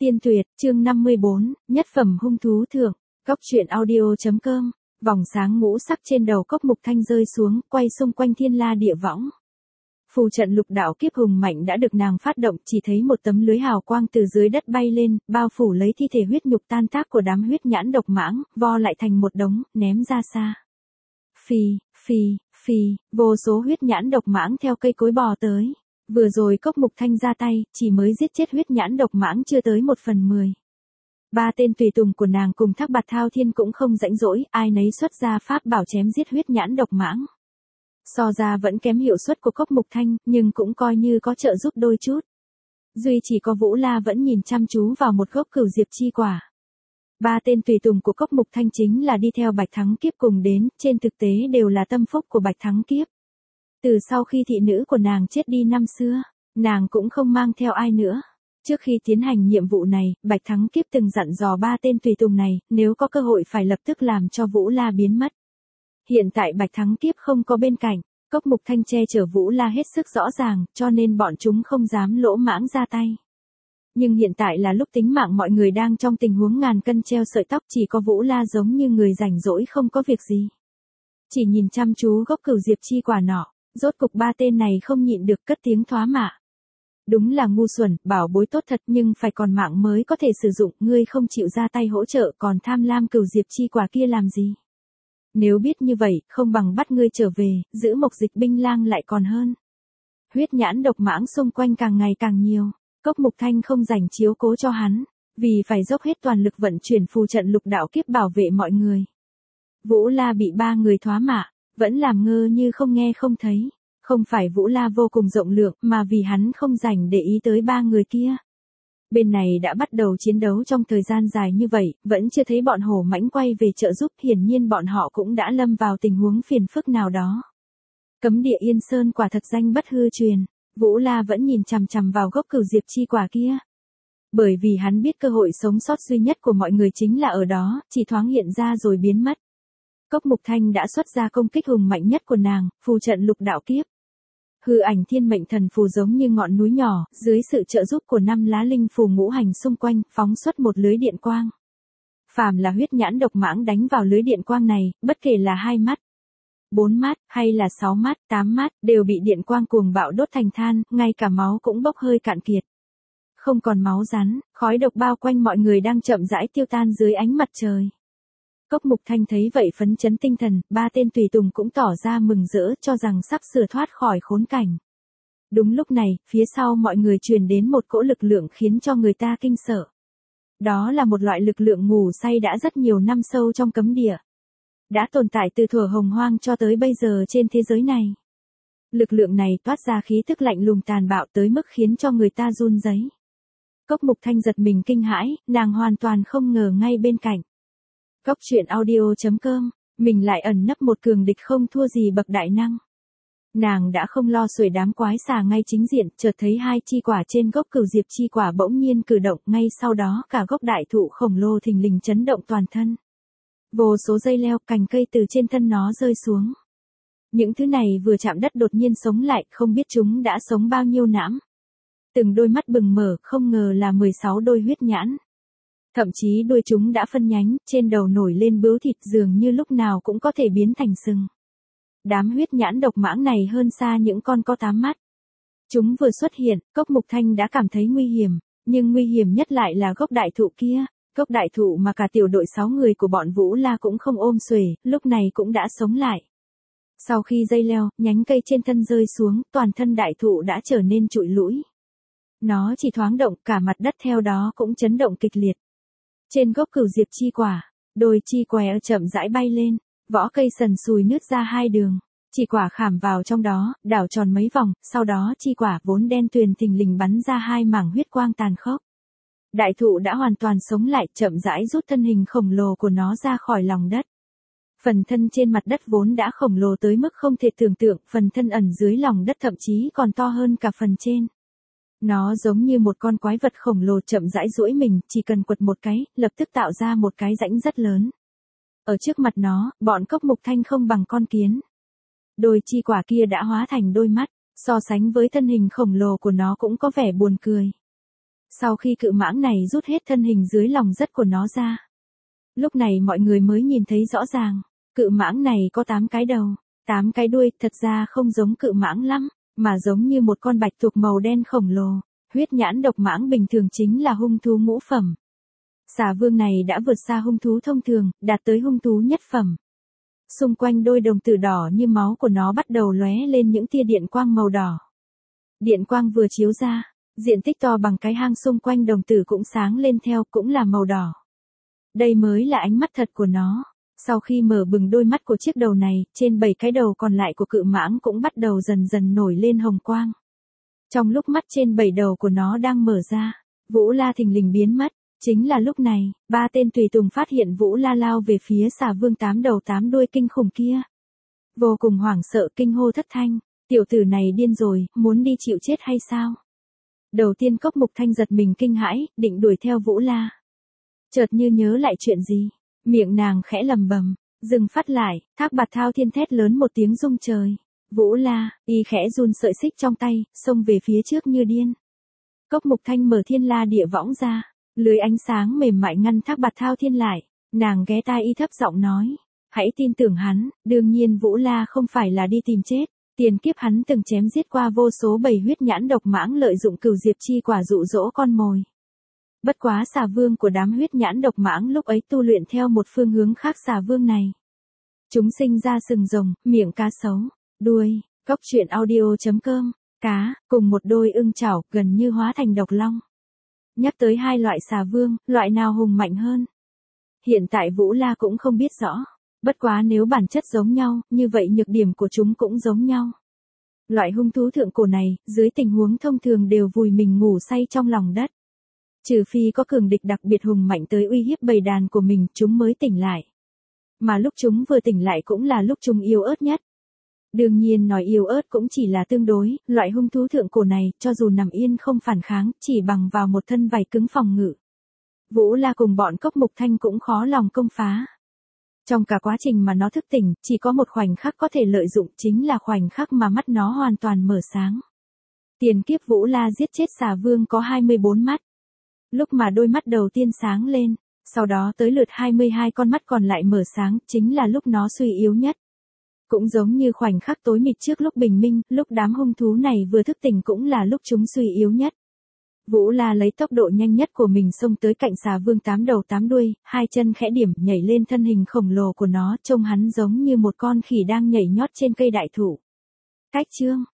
Tiên tuyệt, chương 54, nhất phẩm hung thú thượng, Cốc truyện audio.com, vòng sáng ngũ sắc trên đầu Cốc Mục Thanh rơi xuống, quay xung quanh thiên la địa võng. Phù trận lục đạo kiếp hùng mạnh đã được nàng phát động, chỉ thấy một tấm lưới hào quang từ dưới đất bay lên, bao phủ lấy thi thể huyết nhục tan tác của đám huyết nhãn độc mãng, vo lại thành một đống, ném ra xa. Phi, vô số huyết nhãn độc mãng theo cây cối bò tới. Vừa rồi Cốc Mục Thanh ra tay, chỉ mới giết chết huyết nhãn độc mãng chưa tới 1/10. Ba tên tùy tùng của nàng cùng Thác Bạt Thao Thiên cũng không rãnh rỗi, ai nấy xuất ra pháp bảo chém giết huyết nhãn độc mãng. So ra vẫn kém hiệu suất của Cốc Mục Thanh, nhưng cũng coi như có trợ giúp đôi chút. Duy chỉ có Vũ La vẫn nhìn chăm chú vào một gốc cửu diệp chi quả. Ba tên tùy tùng của Cốc Mục Thanh chính là đi theo Bạch Thắng Kiếp cùng đến, trên thực tế đều là tâm phúc của Bạch Thắng Kiếp. Từ sau khi thị nữ của nàng chết đi năm xưa, nàng cũng không mang theo ai nữa. Trước khi tiến hành nhiệm vụ này, Bạch Thắng Kiếp từng dặn dò ba tên tùy tùng này, nếu có cơ hội phải lập tức làm cho Vũ La biến mất. Hiện tại Bạch Thắng Kiếp không có bên cạnh, Cốc Mục Thanh che chở Vũ La hết sức rõ ràng, cho nên bọn chúng không dám lỗ mãng ra tay. Nhưng hiện tại là lúc tính mạng mọi người đang trong tình huống ngàn cân treo sợi tóc, chỉ có Vũ La giống như người rảnh rỗi không có việc gì. Chỉ nhìn chăm chú gốc cửu diệp chi quả nọ, rốt cục ba tên này không nhịn được cất tiếng thoá mạ. Đúng là ngu xuẩn, bảo bối tốt thật nhưng phải còn mạng mới có thể sử dụng, ngươi không chịu ra tay hỗ trợ còn tham lam cửu diệp chi quả kia làm gì. Nếu biết như vậy, không bằng bắt ngươi trở về, giữ Mộc Dịch binh lang lại còn hơn. Huyết nhãn độc mãng xung quanh càng ngày càng nhiều, Cốc Mục Thanh không rảnh chiếu cố cho hắn, vì phải dốc hết toàn lực vận chuyển phù trận lục đạo kiếp bảo vệ mọi người. Vũ La bị ba người thoá mạ, vẫn làm ngơ như không nghe không thấy. Không phải Vũ La vô cùng rộng lượng, mà vì hắn không rảnh để ý tới ba người kia. Bên này đã bắt đầu chiến đấu trong thời gian dài như vậy, vẫn chưa thấy bọn hổ mãnh quay về trợ giúp, hiển nhiên bọn họ cũng đã lâm vào tình huống phiền phức nào đó. Cấm địa Yên Sơn quả thật danh bất hư truyền, Vũ La vẫn nhìn chằm chằm vào gốc cửu diệp chi quả kia. Bởi vì hắn biết cơ hội sống sót duy nhất của mọi người chính là ở đó, chỉ thoáng hiện ra rồi biến mất. Cốc Mục Thanh đã xuất ra công kích hùng mạnh nhất của nàng, phù trận lục đạo kiếp. Hư ảnh thiên mệnh thần phù giống như ngọn núi nhỏ, dưới sự trợ giúp của 5 lá linh phù ngũ hành xung quanh, phóng xuất một lưới điện quang. Phàm là huyết nhãn độc mãng đánh vào lưới điện quang này, bất kể là 2 mắt, 4 mắt, hay là 6 mắt, 8 mắt, đều bị điện quang cuồng bạo đốt thành than, ngay cả máu cũng bốc hơi cạn kiệt. Không còn máu rắn, khói độc bao quanh mọi người đang chậm rãi tiêu tan dưới ánh mặt trời. Cốc Mục Thanh thấy vậy phấn chấn tinh thần, ba tên tùy tùng cũng tỏ ra mừng rỡ cho rằng sắp sửa thoát khỏi khốn cảnh. Đúng lúc này, phía sau mọi người truyền đến một cỗ lực lượng khiến cho người ta kinh sợ. Đó là một loại lực lượng ngủ say đã rất nhiều năm sâu trong cấm địa. Đã tồn tại từ thuở hồng hoang cho tới bây giờ trên thế giới này. Lực lượng này toát ra khí tức lạnh lùng tàn bạo tới mức khiến cho người ta run rẩy. Cốc Mục Thanh giật mình kinh hãi, nàng hoàn toàn không ngờ ngay bên cạnh. Cốc truyện audio.com, mình lại ẩn nấp một cường địch không thua gì bậc đại năng. Nàng đã không lo xuể đám quái xà ngay chính diện, chợt thấy 2 chi quả trên gốc cửu diệp chi quả bỗng nhiên cử động, ngay sau đó cả gốc đại thụ khổng lồ thình lình chấn động toàn thân. Vô số dây leo, cành cây từ trên thân nó rơi xuống. Những thứ này vừa chạm đất đột nhiên sống lại, không biết chúng đã sống bao nhiêu nãm. Từng đôi mắt bừng mở, không ngờ là 16 đôi huyết nhãn. Thậm chí đuôi chúng đã phân nhánh, trên đầu nổi lên bướu thịt dường như lúc nào cũng có thể biến thành sừng. Đám huyết nhãn độc mãng này hơn xa những con có 8 mắt. Chúng vừa xuất hiện, Cốc Mục Thanh đã cảm thấy nguy hiểm, nhưng nguy hiểm nhất lại là gốc đại thụ kia. Gốc đại thụ mà cả tiểu đội 6 người của bọn Vũ La cũng không ôm xuể, lúc này cũng đã sống lại. Sau khi dây leo, nhánh cây trên thân rơi xuống, toàn thân đại thụ đã trở nên trụi lũi. Nó chỉ thoáng động, cả mặt đất theo đó cũng chấn động kịch liệt. Trên gốc cửu diệp chi quả, đôi chi què chậm rãi bay lên, vỏ cây sần sùi nứt ra 2 đường, chi quả khảm vào trong đó, đảo tròn mấy vòng, sau đó chi quả vốn đen tuyền thình lình bắn ra 2 mảng huyết quang tàn khốc. Đại thụ đã hoàn toàn sống lại, chậm rãi rút thân hình khổng lồ của nó ra khỏi lòng đất. Phần thân trên mặt đất vốn đã khổng lồ tới mức không thể tưởng tượng, phần thân ẩn dưới lòng đất thậm chí còn to hơn cả phần trên. Nó giống như một con quái vật khổng lồ chậm rãi duỗi mình, chỉ cần quật một cái, lập tức tạo ra một cái rãnh rất lớn. Ở trước mặt nó, bọn Cốc Mục Thanh không bằng con kiến. Đôi chi quả kia đã hóa thành đôi mắt, so sánh với thân hình khổng lồ của nó cũng có vẻ buồn cười. Sau khi cự mãng này rút hết thân hình dưới lòng đất của nó ra. Lúc này mọi người mới nhìn thấy rõ ràng, cự mãng này có 8 cái đầu, 8 cái đuôi, thật ra không giống cự mãng lắm, mà giống như một con bạch tuộc màu đen khổng lồ. Huyết nhãn độc mãng bình thường chính là hung thú ngũ phẩm. Xà vương này đã vượt xa hung thú thông thường, đạt tới hung thú nhất phẩm. Xung quanh đôi đồng tử đỏ như máu của nó bắt đầu lóe lên những tia điện quang màu đỏ. Điện quang vừa chiếu ra, diện tích to bằng cái hang xung quanh đồng tử cũng sáng lên theo, cũng là màu đỏ. Đây mới là ánh mắt thật của nó. Sau khi mở bừng đôi mắt của chiếc đầu này, trên 7 cái đầu còn lại của cự mãng cũng bắt đầu dần dần nổi lên hồng quang. Trong lúc mắt trên 7 đầu của nó đang mở ra, Vũ La thình lình biến mất. Chính là lúc này, 3 tên tùy tùng phát hiện Vũ La lao về phía xà vương 8 đầu 8 đuôi kinh khủng kia. Vô cùng hoảng sợ kinh hô thất thanh, tiểu tử này điên rồi, muốn đi chịu chết hay sao? Đầu tiên Cốc Mục Thanh giật mình kinh hãi, định đuổi theo Vũ La. Chợt như nhớ lại chuyện gì, miệng nàng khẽ lầm bầm, dừng phát lại, Thác Bạt Thao Thiên thét lớn một tiếng rung trời. Vũ La, y khẽ run sợi xích trong tay, xông về phía trước như điên. Cốc Mục Thanh mở Thiên La Địa Võng ra, lưới ánh sáng mềm mại ngăn Thác Bạt Thao Thiên lại, nàng ghé tai y thấp giọng nói, hãy tin tưởng hắn, đương nhiên Vũ La không phải là đi tìm chết, tiền kiếp hắn từng chém giết qua vô số bầy huyết nhãn độc mãng lợi dụng cửu diệp chi quả dụ dỗ con mồi. Bất quá xà vương của đám huyết nhãn độc mãng lúc ấy tu luyện theo một phương hướng khác xà vương này. Chúng sinh ra sừng rồng, miệng cá sấu, đuôi, cốc truyện audio.com, cá, cùng một đôi ưng chảo, gần như hóa thành độc long. Nhắc tới hai loại xà vương, loại nào hùng mạnh hơn? Hiện tại Vũ La cũng không biết rõ. Bất quá nếu bản chất giống nhau, như vậy nhược điểm của chúng cũng giống nhau. Loại hung thú thượng cổ này, dưới tình huống thông thường đều vùi mình ngủ say trong lòng đất. Trừ phi có cường địch đặc biệt hùng mạnh tới uy hiếp bầy đàn của mình, chúng mới tỉnh lại. Mà lúc chúng vừa tỉnh lại cũng là lúc chúng yếu ớt nhất. Đương nhiên nói yếu ớt cũng chỉ là tương đối, loại hung thú thượng cổ này, cho dù nằm yên không phản kháng, chỉ bằng vào một thân vảy cứng phòng ngự. Vũ La cùng bọn Cốc Mục Thanh cũng khó lòng công phá. Trong cả quá trình mà nó thức tỉnh, chỉ có một khoảnh khắc có thể lợi dụng, chính là khoảnh khắc mà mắt nó hoàn toàn mở sáng. Tiền kiếp Vũ La giết chết xà vương có 24 mắt. Lúc mà đôi mắt đầu tiên sáng lên, sau đó tới lượt 22 con mắt còn lại mở sáng, chính là lúc nó suy yếu nhất. Cũng giống như khoảnh khắc tối mịt trước lúc bình minh, lúc đám hung thú này vừa thức tỉnh cũng là lúc chúng suy yếu nhất. Vũ La lấy tốc độ nhanh nhất của mình xông tới cạnh xà vương 8 đầu 8 đuôi, hai chân khẽ điểm nhảy lên thân hình khổng lồ của nó, trông hắn giống như một con khỉ đang nhảy nhót trên cây đại thụ. Cách chương